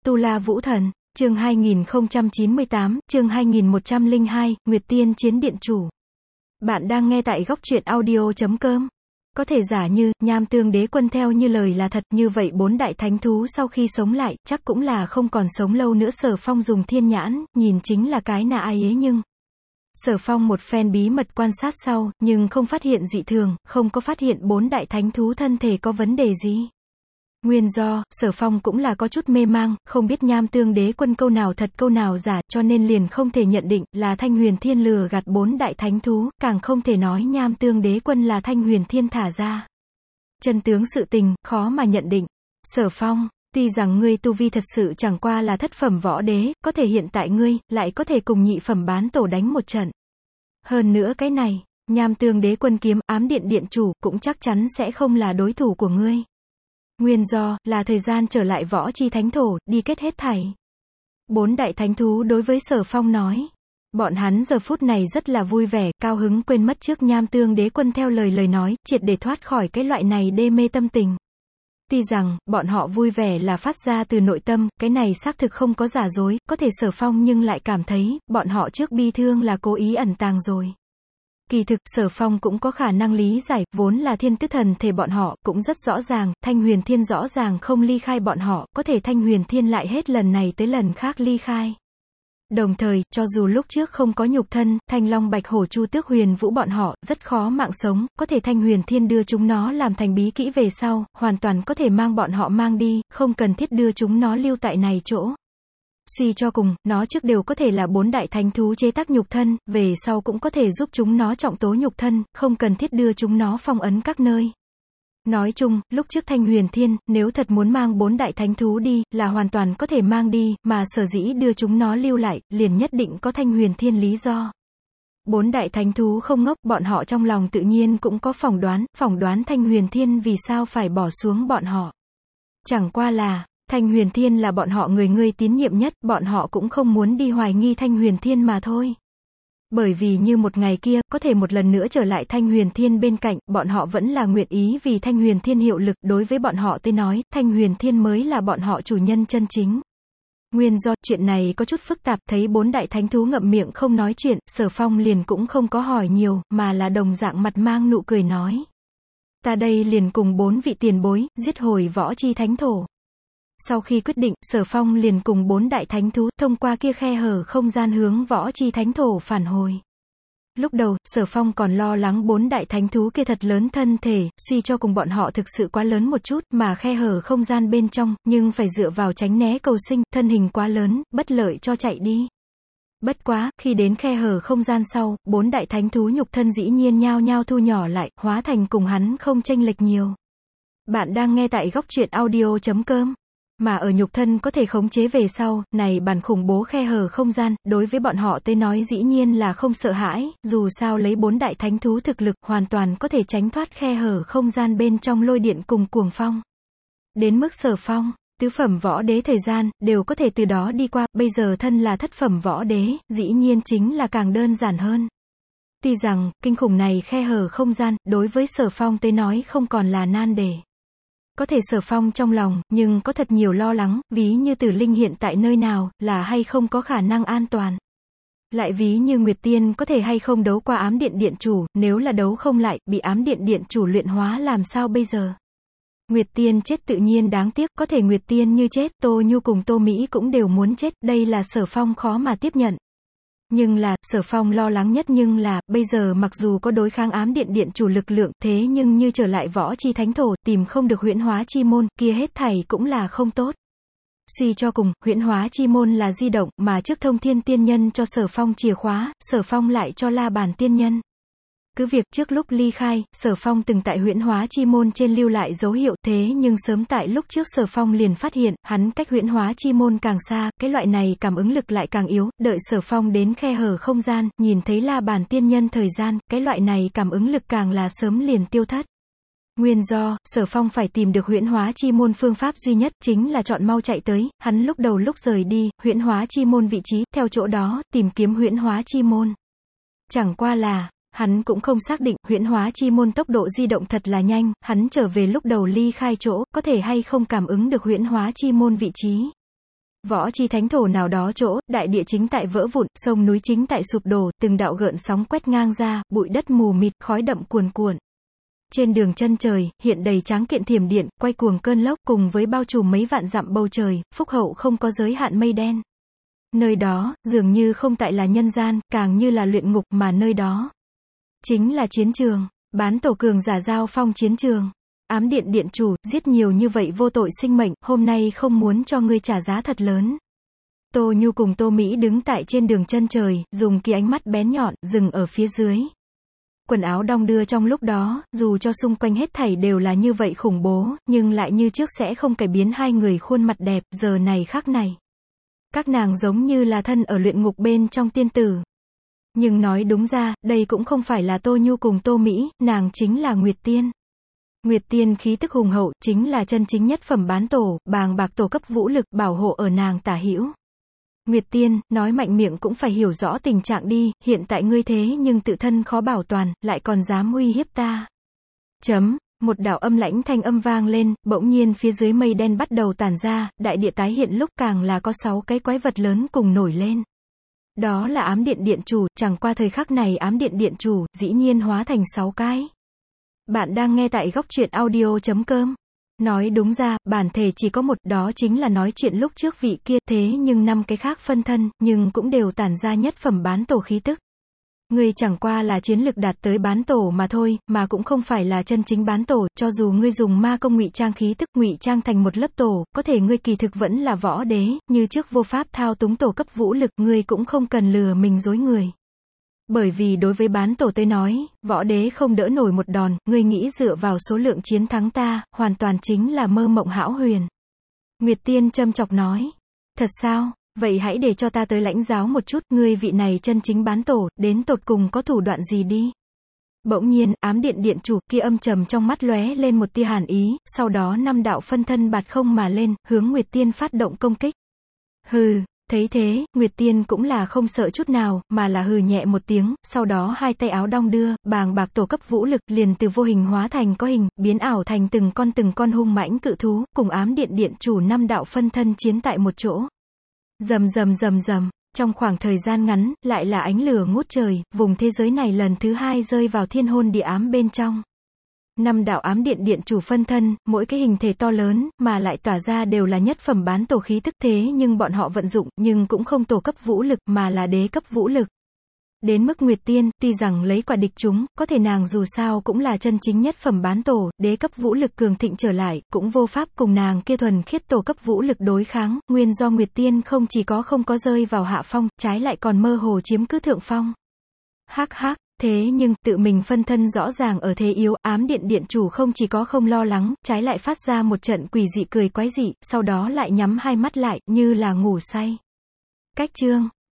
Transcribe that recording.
Tu La Vũ Thần, chương 2098, chương 2102, Nguyệt Tiên Chiến Điện Chủ. Bạn đang nghe tại góc truyện audio.com. Có thể giả như, Nham Tương Đế Quân theo như lời là thật, như vậy bốn đại thánh thú sau khi sống lại, chắc cũng là không còn sống lâu nữa. Sở Phong dùng thiên nhãn, nhìn chính là cái nà ai ấy nhưng. Sở Phong một phen bí mật quan sát sau, nhưng không phát hiện dị thường, không có phát hiện bốn đại thánh thú thân thể có vấn đề gì. Nguyên do, Sở Phong cũng là có chút mê mang, không biết Nham Tương Đế Quân câu nào thật câu nào giả, cho nên liền không thể nhận định là Thanh Huyền Thiên lừa gạt bốn đại thánh thú, càng không thể nói Nham Tương Đế Quân là Thanh Huyền Thiên thả ra. Chân tướng sự tình, khó mà nhận định. Sở Phong, tuy rằng ngươi tu vi thật sự chẳng qua là thất phẩm võ đế, có thể hiện tại ngươi, lại có thể cùng nhị phẩm bán tổ đánh một trận. Hơn nữa cái này, Nham Tương Đế Quân kiếm, ám điện điện chủ, cũng chắc chắn sẽ không là đối thủ của ngươi. Nguyên do, là thời gian trở lại võ chi thánh thổ, đi kết hết thảy. Bốn đại thánh thú đối với Sở Phong nói. Bọn hắn giờ phút này rất là vui vẻ, cao hứng quên mất trước Nham Tương Đế Quân theo lời nói, triệt để thoát khỏi cái loại này đê mê tâm tình. Tuy rằng, bọn họ vui vẻ là phát ra từ nội tâm, cái này xác thực không có giả dối, có thể Sở Phong nhưng lại cảm thấy, bọn họ trước bi thương là cố ý ẩn tàng rồi. Kỳ thực, Sở Phong cũng có khả năng lý giải, vốn là thiên tứ thần thể bọn họ, cũng rất rõ ràng, Thanh Huyền Thiên rõ ràng không ly khai bọn họ, có thể Thanh Huyền Thiên lại hết lần này tới lần khác ly khai. Đồng thời, cho dù lúc trước không có nhục thân, Thanh Long Bạch Hổ Chu Tước Huyền Vũ bọn họ, rất khó mạng sống, có thể Thanh Huyền Thiên đưa chúng nó làm thành bí kỹ về sau, hoàn toàn có thể mang bọn họ mang đi, không cần thiết đưa chúng nó lưu tại này chỗ. Suy cho cùng, nó trước đều có thể là bốn đại thánh thú chế tác nhục thân, về sau cũng có thể giúp chúng nó trọng tố nhục thân, không cần thiết đưa chúng nó phong ấn các nơi. Nói chung, lúc trước Thanh Huyền Thiên, nếu thật muốn mang bốn đại thánh thú đi, là hoàn toàn có thể mang đi, mà sở dĩ đưa chúng nó lưu lại, liền nhất định có Thanh Huyền Thiên lý do. Bốn đại thánh thú không ngốc, bọn họ trong lòng tự nhiên cũng có phỏng đoán Thanh Huyền Thiên vì sao phải bỏ xuống bọn họ. Chẳng qua là, Thanh Huyền Thiên là bọn họ người tín nhiệm nhất, bọn họ cũng không muốn đi hoài nghi Thanh Huyền Thiên mà thôi. Bởi vì như một ngày kia, có thể một lần nữa trở lại Thanh Huyền Thiên bên cạnh, bọn họ vẫn là nguyện ý vì Thanh Huyền Thiên hiệu lực, đối với bọn họ tới nói, Thanh Huyền Thiên mới là bọn họ chủ nhân chân chính. Nguyên do, chuyện này có chút phức tạp, thấy bốn đại thánh thú ngậm miệng không nói chuyện, Sở Phong liền cũng không có hỏi nhiều, mà là đồng dạng mặt mang nụ cười nói. Ta đây liền cùng bốn vị tiền bối, giết hồi võ chi thánh thổ. Sau khi quyết định, Sở Phong liền cùng bốn đại thánh thú, thông qua kia khe hở không gian hướng võ chi thánh thổ phản hồi. Lúc đầu, Sở Phong còn lo lắng bốn đại thánh thú kia thật lớn thân thể, suy cho cùng bọn họ thực sự quá lớn một chút, mà khe hở không gian bên trong, nhưng phải dựa vào tránh né cầu sinh, thân hình quá lớn, bất lợi cho chạy đi. Bất quá, khi đến khe hở không gian sau, bốn đại thánh thú nhục thân dĩ nhiên nhao nhao thu nhỏ lại, hóa thành cùng hắn không chênh lệch nhiều. Bạn đang nghe tại góc truyện audio.com. Mà ở nhục thân có thể khống chế về sau, này bản khủng bố khe hở không gian, đối với bọn họ tới nói dĩ nhiên là không sợ hãi, dù sao lấy bốn đại thánh thú thực lực, hoàn toàn có thể tránh thoát khe hở không gian bên trong lôi điện cùng cuồng phong. Đến mức Sở Phong, tứ phẩm võ đế thời gian, đều có thể từ đó đi qua, bây giờ thân là thất phẩm võ đế, dĩ nhiên chính là càng đơn giản hơn. Tuy rằng, kinh khủng này khe hở không gian, đối với Sở Phong tới nói không còn là nan đề. Có thể Sở Phong trong lòng, nhưng có thật nhiều lo lắng, ví như Tử Linh hiện tại nơi nào, là hay không có khả năng an toàn. Lại ví như Nguyệt Tiên có thể hay không đấu qua ám điện điện chủ, nếu là đấu không lại, bị ám điện điện chủ luyện hóa làm sao bây giờ. Nguyệt Tiên chết tự nhiên đáng tiếc, có thể Nguyệt Tiên như chết, Tô Nhu cùng Tô Mỹ cũng đều muốn chết, đây là Sở Phong khó mà tiếp nhận. Nhưng là, Sở Phong lo lắng nhất nhưng là, bây giờ mặc dù có đối kháng ám điện điện chủ lực lượng, thế nhưng như trở lại võ chi thánh thổ, tìm không được huyễn hóa chi môn, kia hết thảy cũng là không tốt. Suy cho cùng, huyễn hóa chi môn là di động, mà trước Thông Thiên Tiên Nhân cho Sở Phong chìa khóa, Sở Phong lại cho La Bàn Tiên Nhân. Cứ việc trước lúc ly khai, Sở Phong từng tại huyễn hóa chi môn trên lưu lại dấu hiệu, thế nhưng sớm tại lúc trước Sở Phong liền phát hiện, hắn cách huyễn hóa chi môn càng xa, cái loại này cảm ứng lực lại càng yếu, đợi Sở Phong đến khe hở không gian, nhìn thấy La Bàn Tiên Nhân thời gian, cái loại này cảm ứng lực càng là sớm liền tiêu thất. Nguyên do, Sở Phong phải tìm được huyễn hóa chi môn phương pháp duy nhất, chính là chọn mau chạy tới, hắn lúc đầu lúc rời đi, huyễn hóa chi môn vị trí, theo chỗ đó, tìm kiếm huyễn hóa chi môn. Chẳng qua là, hắn cũng không xác định, huyễn hóa chi môn tốc độ di động thật là nhanh, hắn trở về lúc đầu ly khai chỗ, có thể hay không cảm ứng được huyễn hóa chi môn vị trí. Võ chi thánh thổ nào đó chỗ, đại địa chính tại vỡ vụn, sông núi chính tại sụp đổ, từng đạo gợn sóng quét ngang ra, bụi đất mù mịt, khói đậm cuồn cuộn. Trên đường chân trời, hiện đầy tráng kiện thiểm điện, quay cuồng cơn lốc, cùng với bao trùm mấy vạn dặm bầu trời, phúc hậu không có giới hạn mây đen. Nơi đó, dường như không tại là nhân gian, càng như là luyện ngục, mà nơi đó chính là chiến trường. Bán tổ cường giả giao phong chiến trường. Ám điện điện chủ, giết nhiều như vậy vô tội sinh mệnh, hôm nay không muốn cho ngươi trả giá thật lớn. Tô Nhu cùng Tô Mỹ đứng tại trên đường chân trời, dùng kỳ ánh mắt bén nhọn, dừng ở phía dưới. Quần áo đong đưa trong lúc đó, dù cho xung quanh hết thảy đều là như vậy khủng bố, nhưng lại như trước sẽ không cải biến hai người khuôn mặt đẹp, giờ này khắc này. Các nàng giống như là thân ở luyện ngục bên trong tiên tử. Nhưng nói đúng ra, đây cũng không phải là Tô Nhu cùng Tô Mỹ, nàng chính là Nguyệt Tiên. Nguyệt Tiên khí tức hùng hậu, chính là chân chính nhất phẩm bán tổ, bàng bạc tổ cấp vũ lực, bảo hộ ở nàng tả hữu. Nguyệt Tiên, nói mạnh miệng cũng phải hiểu rõ tình trạng đi, hiện tại ngươi thế nhưng tự thân khó bảo toàn, lại còn dám uy hiếp ta. Một đạo âm lãnh thanh âm vang lên, bỗng nhiên phía dưới mây đen bắt đầu tản ra, đại địa tái hiện lúc càng là có 6 cái quái vật lớn cùng nổi lên. Đó là ám điện điện chủ, chẳng qua thời khắc này ám điện điện chủ, dĩ nhiên hóa thành 6 cái. Bạn đang nghe tại góc truyện audio.com. Nói đúng ra, bản thể chỉ có một, đó chính là nói chuyện lúc trước vị kia, thế nhưng 5 cái khác phân thân, nhưng cũng đều tản ra nhất phẩm bán tổ khí tức. Ngươi chẳng qua là chiến lực đạt tới bán tổ mà thôi, mà cũng không phải là chân chính bán tổ, cho dù ngươi dùng ma công ngụy trang khí tức, ngụy trang thành một lớp tổ, có thể ngươi kỳ thực vẫn là võ đế, như trước vô pháp thao túng tổ cấp vũ lực, ngươi cũng không cần lừa mình dối người. Bởi vì đối với bán tổ tới nói, võ đế không đỡ nổi một đòn, ngươi nghĩ dựa vào số lượng chiến thắng ta, hoàn toàn chính là mơ mộng hão huyền. Nguyệt Tiên châm chọc nói. Thật sao? Vậy hãy để cho ta tới lãnh giáo một chút, ngươi vị này chân chính bán tổ, đến tột cùng có thủ đoạn gì đi. Bỗng nhiên, ám điện điện chủ kia âm trầm trong mắt lóe lên một tia hàn ý, sau đó 5 đạo phân thân bạt không mà lên, hướng Nguyệt Tiên phát động công kích. Hừ. Thấy thế, Nguyệt Tiên cũng là không sợ chút nào, mà là hừ nhẹ một tiếng, sau đó hai tay áo đong đưa, bàng bạc tổ cấp vũ lực liền từ vô hình hóa thành có hình, biến ảo thành từng con hung mãnh cự thú, cùng ám điện điện chủ 5 đạo phân thân chiến tại một chỗ. Rầm rầm rầm rầm, trong khoảng thời gian ngắn, lại là ánh lửa ngút trời, vùng thế giới này lần thứ 2 rơi vào thiên hôn địa ám bên trong. 5 đạo ám điện điện chủ phân thân, mỗi cái hình thể to lớn, mà lại tỏa ra đều là nhất phẩm bán tổ khí tức, thế nhưng bọn họ vận dụng, nhưng cũng không tổ cấp vũ lực, mà là đế cấp vũ lực. Đến mức Nguyệt Tiên, tuy rằng lấy quả địch chúng, có thể nàng dù sao cũng là chân chính nhất phẩm bán tổ, đế cấp vũ lực cường thịnh trở lại, cũng vô pháp cùng nàng kia thuần khiết tổ cấp vũ lực đối kháng, nguyên do Nguyệt Tiên không chỉ có không có rơi vào hạ phong, trái lại còn mơ hồ chiếm cứ thượng phong. Hắc hắc. Thế nhưng, tự mình phân thân rõ ràng ở thế yếu, ám điện điện chủ không chỉ có không lo lắng, trái lại phát ra một trận quỷ dị cười quái dị, sau đó lại nhắm hai mắt lại, như là ngủ say. Cách chương